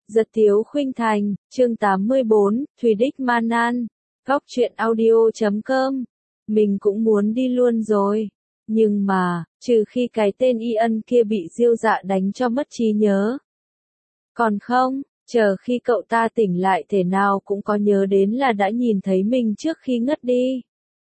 Giật Tiếu Khuynh Thành, chương 84, Thùy Đích Man An, Góc truyện audio.com. Mình cũng muốn đi luôn rồi. Nhưng mà, trừ khi cái tên Y Ân kia bị Diêu Dạ đánh cho mất trí nhớ. Còn không, chờ khi cậu ta tỉnh lại thể nào cũng có nhớ đến là đã nhìn thấy mình trước khi ngất đi.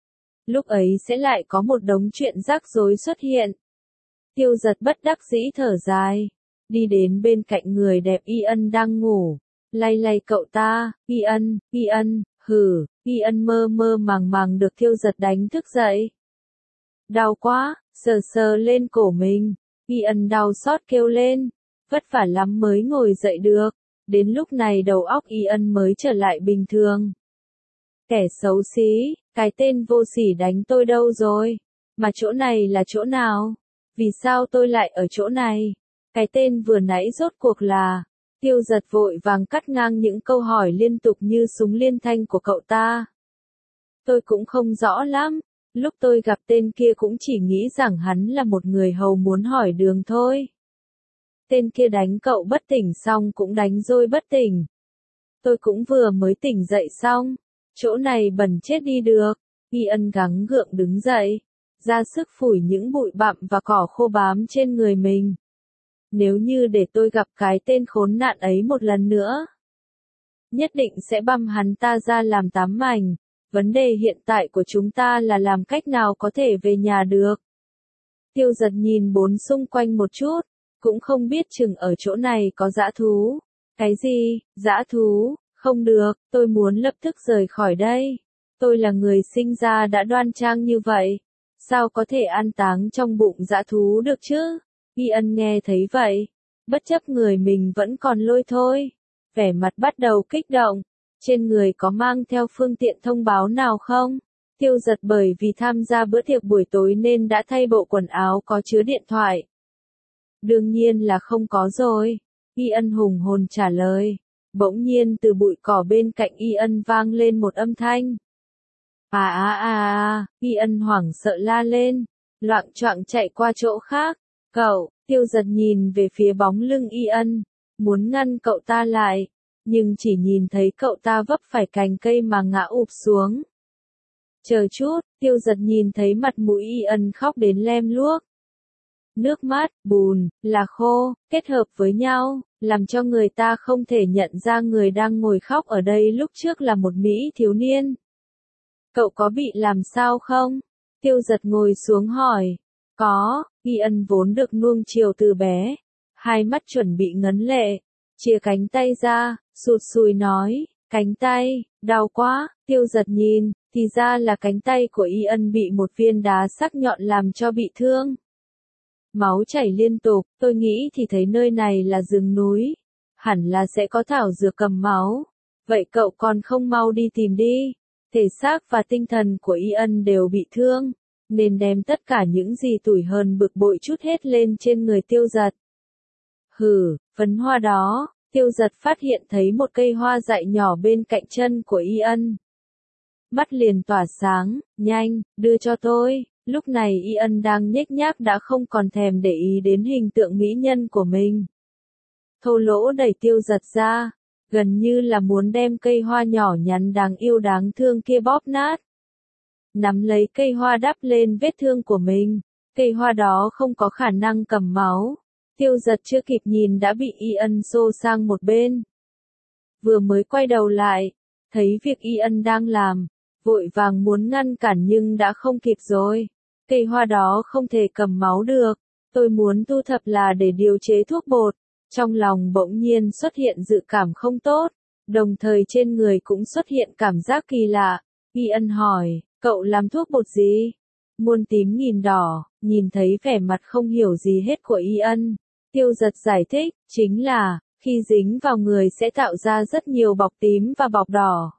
Lúc ấy sẽ lại có một đống chuyện rắc rối xuất hiện. Tiêu Giật bất đắc dĩ thở dài. Đi đến bên cạnh người đẹp Y Ân đang ngủ, lay lay cậu ta. Y Ân, hử. Y Ân mơ mơ màng màng được Tiêu Giật đánh thức dậy. Đau quá, sờ sờ lên cổ mình. Y Ân đau xót kêu lên, vất vả lắm mới ngồi dậy được. Đến lúc này đầu óc Y Ân mới trở lại bình thường. Kẻ xấu xí, cái tên vô sỉ đánh tôi đâu rồi? Mà chỗ này là chỗ nào? Vì sao tôi lại ở chỗ này? Cái tên vừa nãy rốt cuộc là... Tiêu Giật vội vàng cắt ngang những câu hỏi liên tục như súng liên thanh của cậu ta. Tôi cũng không rõ lắm. Lúc tôi gặp tên kia cũng chỉ nghĩ rằng hắn là một người hầu muốn hỏi đường thôi. Tên kia đánh cậu bất tỉnh xong cũng đánh rồi bất tỉnh. Tôi cũng vừa mới tỉnh dậy xong. Chỗ này bẩn chết đi được. Y Ân gắng gượng đứng dậy, ra sức phủi những bụi bặm và cỏ khô bám trên người mình. Nếu như để tôi gặp cái tên khốn nạn ấy một lần nữa, nhất định sẽ băm hắn ta ra làm 8 mảnh. Vấn đề hiện tại của chúng ta là làm cách nào có thể về nhà được. Tiêu Giật nhìn bốn xung quanh một chút, cũng không biết chừng ở chỗ này có dã thú. Cái gì, dã thú? Không được, tôi muốn lập tức rời khỏi đây. Tôi là người sinh ra đã đoan trang như vậy. Sao có thể an táng trong bụng dã thú được chứ? Y Ân nghe thấy vậy, bất chấp người mình vẫn còn lôi thôi. Vẻ mặt bắt đầu kích động. Trên người có mang theo phương tiện thông báo nào không? Tiêu Giật bởi vì tham gia bữa tiệc buổi tối nên đã thay bộ quần áo có chứa điện thoại. Đương nhiên là không có rồi. Y Ân hùng hồn trả lời. Bỗng nhiên từ bụi cỏ bên cạnh Y Ân vang lên một âm thanh. Y Ân hoảng sợ la lên, loạng choạng chạy qua chỗ khác. Cậu, Tiêu Giật nhìn về phía bóng lưng Y Ân, muốn ngăn cậu ta lại, nhưng chỉ nhìn thấy cậu ta vấp phải cành cây mà ngã ụp xuống. Chờ chút, Tiêu Giật nhìn thấy mặt mũi Y Ân khóc đến lem luốc. Nước mắt, bùn, là khô, kết hợp với nhau, làm cho người ta không thể nhận ra người đang ngồi khóc ở đây lúc trước là một Mỹ thiếu niên. Cậu có bị làm sao không? Tiêu Giật ngồi xuống hỏi. Có. Y Ân vốn được nuông chiều từ bé, hai mắt chuẩn bị ngấn lệ, chia cánh tay ra, sụt sùi nói, cánh tay, đau quá. Tiêu Giật nhìn, thì ra là cánh tay của Y Ân bị một viên đá sắc nhọn làm cho bị thương. Máu chảy liên tục, tôi nghĩ thì thấy nơi này là rừng núi, hẳn là sẽ có thảo dược cầm máu. Vậy cậu còn không mau đi tìm đi. Thể xác và tinh thần của Y Ân đều bị thương, nên đem tất cả những gì tủi hờn bực bội trút hết lên trên người Tiêu Giật. Hử, phấn hoa đó. Tiêu Giật phát hiện thấy một cây hoa dại nhỏ bên cạnh chân của Y Ân. Mắt liền tỏa sáng, nhanh, đưa cho tôi. Lúc này Y Ân đang nhếch nhác đã không còn thèm để ý đến hình tượng mỹ nhân của mình. Thô lỗ đẩy Tiêu Giật ra, gần như là muốn đem cây hoa nhỏ nhắn đáng yêu đáng thương kia bóp nát. Nắm lấy cây hoa đắp lên vết thương của mình, cây hoa đó không có khả năng cầm máu. Tiêu Giật chưa kịp nhìn đã bị Y Ân xô sang một bên. Vừa mới quay đầu lại, thấy việc Y Ân đang làm, vội vàng muốn ngăn cản nhưng đã không kịp rồi. Cây hoa đó không thể cầm máu được, tôi muốn thu thập là để điều chế thuốc bột. Trong lòng bỗng nhiên xuất hiện dự cảm không tốt, đồng thời trên người cũng xuất hiện cảm giác kỳ lạ. Y Ân hỏi, cậu làm thuốc bột gì? Muôn tím nghìn đỏ, nhìn thấy vẻ mặt không hiểu gì hết của Y Ân. Tiêu Giật giải thích, chính là, khi dính vào người sẽ tạo ra rất nhiều bọc tím và bọc đỏ.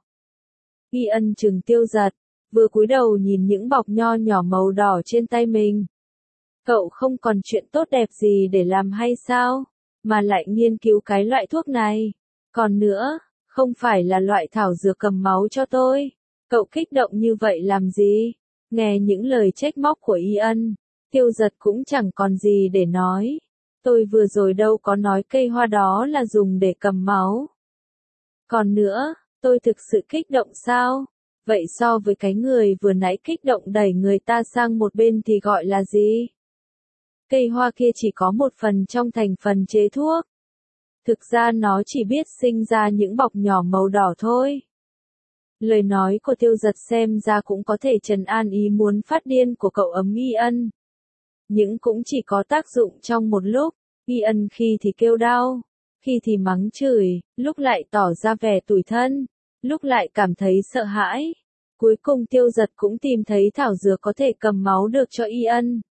Y Ân trừng Tiêu Giật, vừa cúi đầu nhìn những bọc nho nhỏ màu đỏ trên tay mình. Cậu không còn chuyện tốt đẹp gì để làm hay sao? Mà lại nghiên cứu cái loại thuốc này. Còn nữa, không phải là loại thảo dược cầm máu cho tôi. Cậu kích động như vậy làm gì? Nghe những lời trách móc của Y Ân, Tiêu Giật cũng chẳng còn gì để nói. Tôi vừa rồi đâu có nói cây hoa đó là dùng để cầm máu. Còn nữa, tôi thực sự kích động sao? Vậy so với cái người vừa nãy kích động đẩy người ta sang một bên thì gọi là gì? Cây hoa kia chỉ có một phần trong thành phần chế thuốc. Thực ra nó chỉ biết sinh ra những bọc nhỏ màu đỏ thôi. Lời nói của Tiêu Giật xem ra cũng có thể trấn an ý muốn phát điên của cậu ấm Y Ân. Nhưng cũng chỉ có tác dụng trong một lúc, Y Ân khi thì kêu đau, khi thì mắng chửi, lúc lại tỏ ra vẻ tủi thân, lúc lại cảm thấy sợ hãi. Cuối cùng Tiêu Giật cũng tìm thấy thảo dược có thể cầm máu được cho Y Ân.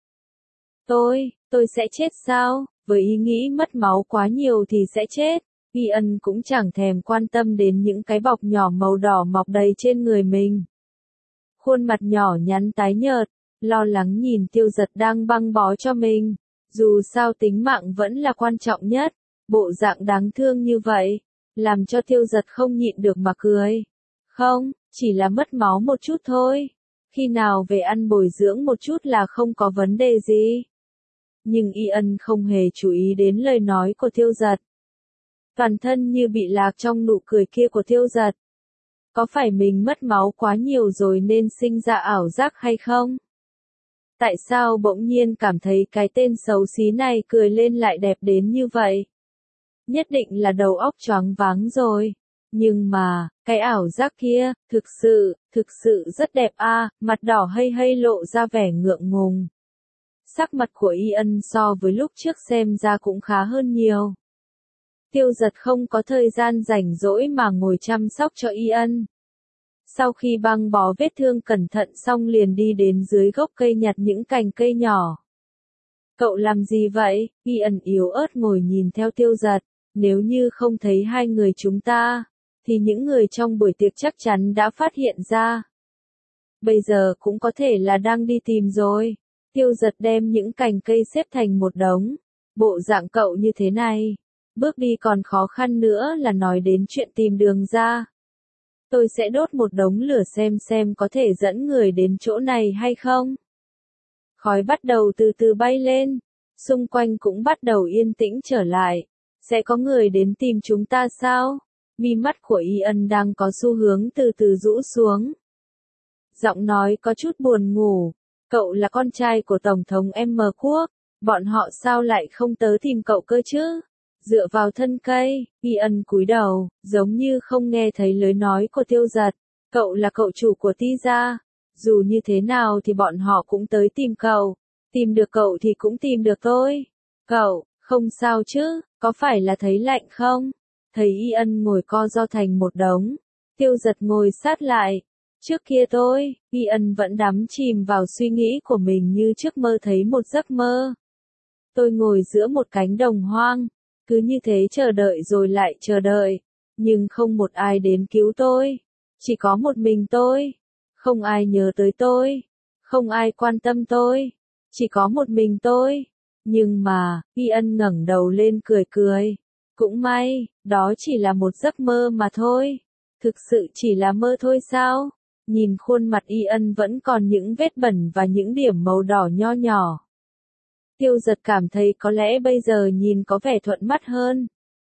Tôi sẽ chết sao? Với ý nghĩ mất máu quá nhiều thì sẽ chết, Y Ân cũng chẳng thèm quan tâm đến những cái bọc nhỏ màu đỏ mọc đầy trên người mình. Khuôn mặt nhỏ nhắn tái nhợt, lo lắng nhìn Tiêu Giật đang băng bó cho mình. Dù sao tính mạng vẫn là quan trọng nhất, bộ dạng đáng thương như vậy, làm cho Tiêu Giật không nhịn được mà cười. Không, chỉ là mất máu một chút thôi. Khi nào về ăn bồi dưỡng một chút là không có vấn đề gì. Nhưng Y Ân không hề chú ý đến lời nói của Tiêu Giật. Toàn thân như bị lạc trong nụ cười kia của Tiêu Giật. Có phải mình mất máu quá nhiều rồi nên sinh ra ảo giác hay không? Tại sao bỗng nhiên cảm thấy cái tên xấu xí này cười lên lại đẹp đến như vậy? Nhất định là đầu óc choáng váng rồi. Nhưng mà, cái ảo giác kia, thực sự rất đẹp a, mặt đỏ hây hây lộ ra vẻ ngượng ngùng. Sắc mặt của Y Ân so với lúc trước xem ra cũng khá hơn nhiều. Tiêu Giật không có thời gian rảnh rỗi mà ngồi chăm sóc cho Y Ân. Sau khi băng bó vết thương cẩn thận xong liền đi đến dưới gốc cây nhặt những cành cây nhỏ. Cậu làm gì vậy? Y Ân yếu ớt ngồi nhìn theo Tiêu Giật. Nếu như không thấy hai người chúng ta, thì những người trong buổi tiệc chắc chắn đã phát hiện ra. Bây giờ cũng có thể là đang đi tìm rồi. Tiêu Giật đem những cành cây xếp thành một đống. Bộ dạng cậu như thế này, bước đi còn khó khăn nữa là nói đến chuyện tìm đường ra. Tôi sẽ đốt một đống lửa xem có thể dẫn người đến chỗ này hay không. Khói bắt đầu từ từ bay lên, xung quanh cũng bắt đầu yên tĩnh trở lại. Sẽ có người đến tìm chúng ta sao? Mi mắt của Y Ân đang có xu hướng từ từ rũ xuống. Giọng nói có chút buồn ngủ. Cậu là con trai của Tổng thống M Quốc. Bọn họ sao lại không tới tìm cậu cơ chứ? Dựa vào thân cây, Y Ân cúi đầu, giống như không nghe thấy lời nói của Tiêu Giật. Cậu là cậu chủ của Ti gia. Dù như thế nào thì bọn họ cũng tới tìm cậu. Tìm được cậu thì cũng tìm được tôi. Cậu, không sao chứ, có phải là thấy lạnh không? Thấy Y Ân ngồi co ro thành một đống. Tiêu Giật ngồi sát lại. Trước kia Y Ân vẫn đắm chìm vào suy nghĩ của mình như trước mơ thấy một giấc mơ. Tôi ngồi giữa một cánh đồng hoang. Cứ như thế chờ đợi rồi lại chờ đợi. Nhưng không một ai đến cứu tôi. Chỉ có một mình tôi. Không ai nhớ tới tôi. Không ai quan tâm tôi. Chỉ có một mình tôi. Nhưng mà, Y Ân ngẩng đầu lên cười cười. Cũng may, đó chỉ là một giấc mơ mà thôi. Thực sự chỉ là mơ thôi sao? Nhìn khuôn mặt Y Ân vẫn còn những vết bẩn và những điểm màu đỏ nho nhỏ. Tiêu Giật cảm thấy có lẽ bây giờ nhìn có vẻ thuận mắt hơn.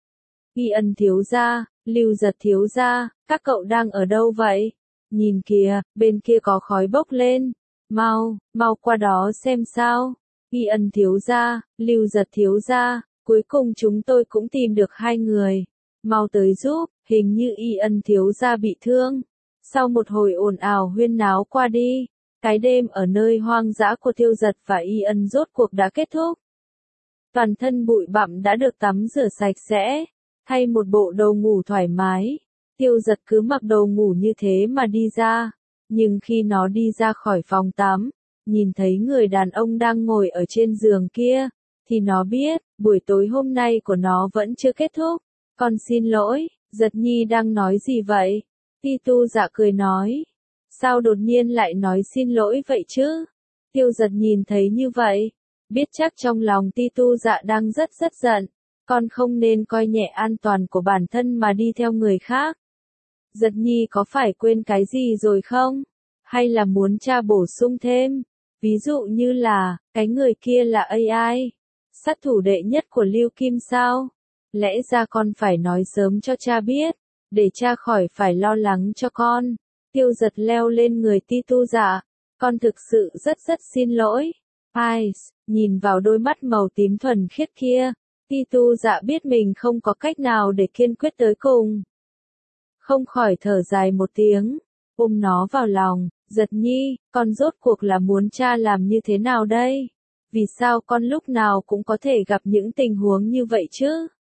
Y Ân thiếu gia, Lưu Giật thiếu gia, các cậu đang ở đâu vậy? Nhìn kìa, bên kia có khói bốc lên. Mau qua đó xem sao. Y Ân thiếu gia, Lưu Giật thiếu gia, cuối cùng chúng tôi cũng tìm được hai người. Mau tới giúp, hình như Y Ân thiếu gia bị thương. Sau một hồi ồn ào huyên náo qua đi, cái đêm ở nơi hoang dã của Tiêu Giật và Y Ân rốt cuộc đã kết thúc. Toàn thân bụi bặm đã được tắm rửa sạch sẽ, thay một bộ đồ ngủ thoải mái. Tiêu Giật cứ mặc đồ ngủ như thế mà đi ra, nhưng khi nó đi ra khỏi phòng tắm, nhìn thấy người đàn ông đang ngồi ở trên giường kia, thì nó biết, buổi tối hôm nay của nó vẫn chưa kết thúc. Con xin lỗi, Giật Nhi đang nói gì vậy? Ti Tu Dạ cười nói. Sao đột nhiên lại nói xin lỗi vậy chứ? Tiêu Giật nhìn thấy như vậy, biết chắc trong lòng Ti Tu Dạ đang rất giận. Con không nên coi nhẹ an toàn của bản thân mà đi theo người khác. Giật Nhi có phải quên cái gì rồi không? Hay là muốn tra bổ sung thêm? Ví dụ như là, cái người kia là AI. sát thủ đệ nhất của Lưu Kim sao? Lẽ ra con phải nói sớm cho cha biết, để cha khỏi phải lo lắng cho con. Tiêu Giật leo lên người Ti Tu Dạ, con thực sự rất xin lỗi. Ai, nhìn vào đôi mắt màu tím thuần khiết kia, Ti Tu Dạ biết mình không có cách nào để kiên quyết tới cùng. Không khỏi thở dài một tiếng, ôm nó vào lòng. Giật Nhi, con rốt cuộc là muốn cha làm như thế nào đây? Vì sao con lúc nào cũng có thể gặp những tình huống như vậy chứ?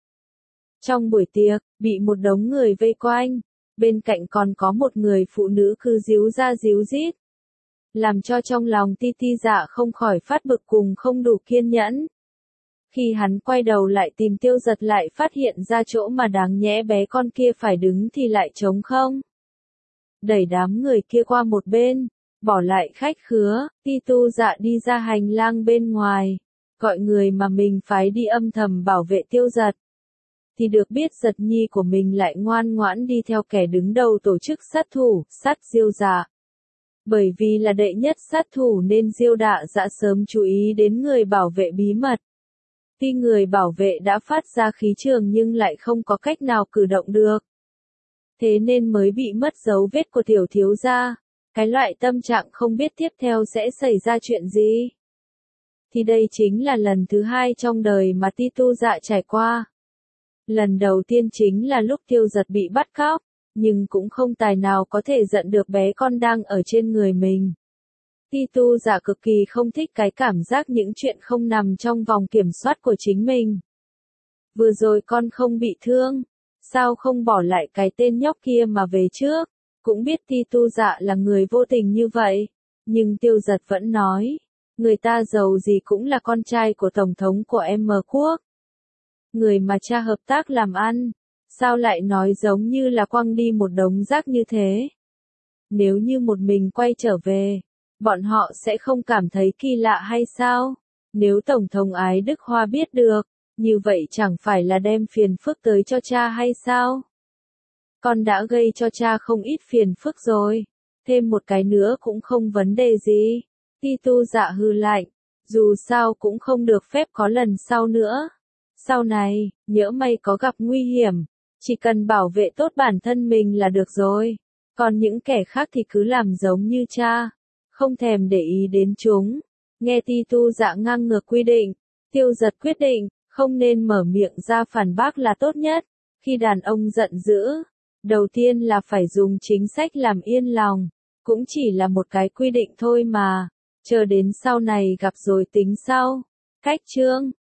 Trong buổi tiệc, bị một đống người vây quanh, bên cạnh còn có một người phụ nữ cứ díu ra díu dít, làm cho trong lòng Ti Ti Dạ không khỏi phát bực cùng không đủ kiên nhẫn. Khi hắn quay đầu lại tìm Tiêu Giật lại phát hiện ra chỗ mà đáng nhẽ bé con kia phải đứng thì lại trống không. Đẩy đám người kia qua một bên, bỏ lại khách khứa, Ti Tu Dạ đi ra hành lang bên ngoài, gọi người mà mình phái đi âm thầm bảo vệ Tiêu Giật. Thì được biết Giật Nhi của mình lại ngoan ngoãn đi theo kẻ đứng đầu tổ chức sát thủ, sát Diêu Dạ. Bởi vì là đệ nhất sát thủ nên Diêu Đạ Dạ sớm chú ý đến người bảo vệ bí mật. Tuy người bảo vệ đã phát ra khí trường nhưng lại không có cách nào cử động được. Thế nên mới bị mất dấu vết của tiểu thiếu gia. Cái loại tâm trạng không biết tiếp theo sẽ xảy ra chuyện gì. Thì đây chính là lần thứ hai trong đời mà Ti Tu Dạ trải qua. Lần đầu tiên chính là lúc Tiêu Giật bị bắt cóc, nhưng cũng không tài nào có thể giận được bé con đang ở trên người mình. Ti Tu Dạ cực kỳ không thích cái cảm giác những chuyện không nằm trong vòng kiểm soát của chính mình. Vừa rồi con không bị thương, sao không bỏ lại cái tên nhóc kia mà về trước? Cũng biết Ti Tu Dạ là người vô tình như vậy, nhưng Tiêu Giật vẫn nói, người ta giàu gì cũng là con trai của Tổng thống của M Quốc. Người mà cha hợp tác làm ăn, sao lại nói giống như là quăng đi một đống rác như thế? Nếu như một mình quay trở về, bọn họ sẽ không cảm thấy kỳ lạ hay sao? Nếu Tổng thống Ái Đức Hoa biết được, như vậy chẳng phải là đem phiền phức tới cho cha hay sao? Con đã gây cho cha không ít phiền phức rồi, thêm một cái nữa cũng không vấn đề gì. Ti Tu Dạ hừ lạnh, dù sao cũng không được phép có lần sau nữa. Sau này, nhỡ may có gặp nguy hiểm, chỉ cần bảo vệ tốt bản thân mình là được rồi. Còn những kẻ khác thì cứ làm giống như cha, không thèm để ý đến chúng. Nghe Ti Tu Dạ ngang ngược quy định, Tiêu Giật quyết định, không nên mở miệng ra phản bác là tốt nhất. Khi đàn ông giận dữ, đầu tiên là phải dùng chính sách làm yên lòng, cũng chỉ là một cái quy định thôi mà, chờ đến sau này gặp rồi tính sau. Cách chương